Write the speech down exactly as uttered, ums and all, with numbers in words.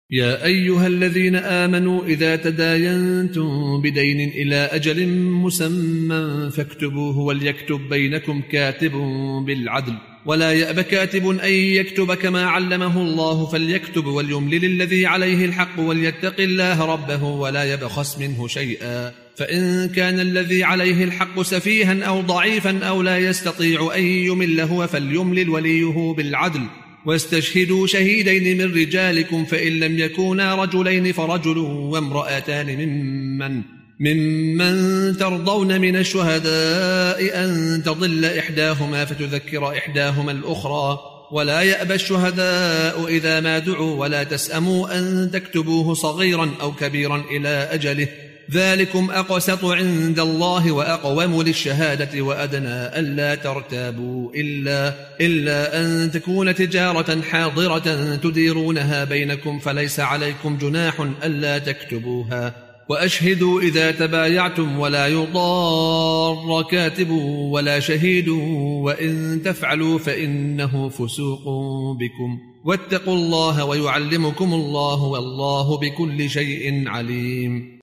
يا أيها الذين آمنوا إذا تداينتم بدين إلى أجل مسمى فاكتبوه وليكتب بينكم كاتب بالعدل ولا يأب كاتب أن يكتب كما علمه الله فليكتب وليملل الذي عليه الحق وليتق الله ربه ولا يبخس منه شيئا فإن كان الذي عليه الحق سفيها أو ضعيفا أو لا يستطيع أن يمل هو فليملل وليه بالعدل واستشهدوا شهيدين من رجالكم فإن لم يكونا رجلين فرجل وامرأتان ممن ممن ترضون من الشهداء أن تضل إحداهما فتذكر إحداهما الأخرى ولا يأبى الشهداء إذا ما دعوا ولا تسأموا أن تكتبوه صغيرا أو كبيرا إلى أجله ذلكم أقسط عند الله وأقوم للشهادة وأدنى ألا ترتابوا إلا, إلا أن تكون تجارة حاضرة تديرونها بينكم فليس عليكم جناح ألا تكتبوها وأشهدوا إذا تبايعتم ولا يضار كاتب ولا شهيد وإن تفعلوا فإنه فسوق بكم واتقوا الله ويعلمكم الله والله بكل شيء عليم.